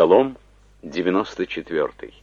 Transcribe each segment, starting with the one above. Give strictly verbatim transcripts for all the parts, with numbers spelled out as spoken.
Псалом девяносто четвёртый.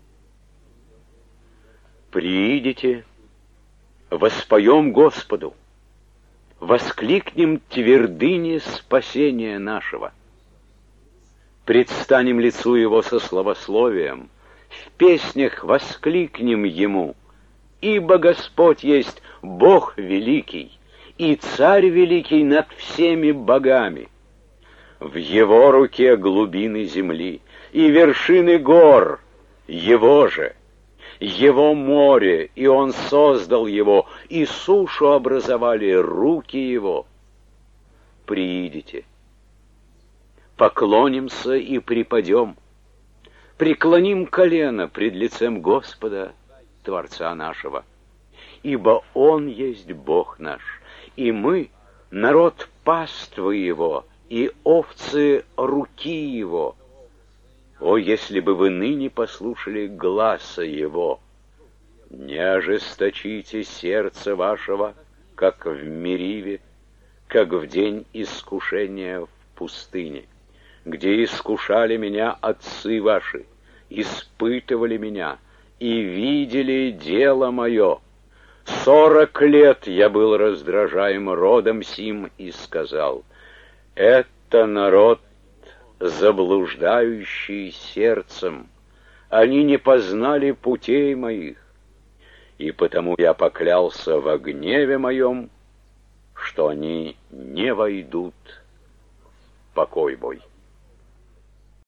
Приидите, воспоем Господу, воскликнем твердыни спасения нашего. Предстанем лицу Его со славословием, в песнях воскликнем Ему, ибо Господь есть Бог великий и Царь великий над всеми богами. В Его руке глубины земли и вершины гор Его же, Его море, и Он создал его, и сушу образовали руки Его. Приидите, поклонимся и припадем, преклоним колено пред лицем Господа, Творца нашего, ибо Он есть Бог наш, и мы — народ паствы Его, и овцы руки Его. О, если бы вы ныне послушали гласа Его! Не ожесточите сердце вашего, как в Мериве, как в день искушения в пустыне, где искушали меня отцы ваши, испытывали меня и видели дело мое. Сорок лет я был раздражаем родом сим и сказал: это народ, заблуждающий сердцем, они не познали путей моих, и потому я поклялся во гневе моем, что они не войдут в покой мой.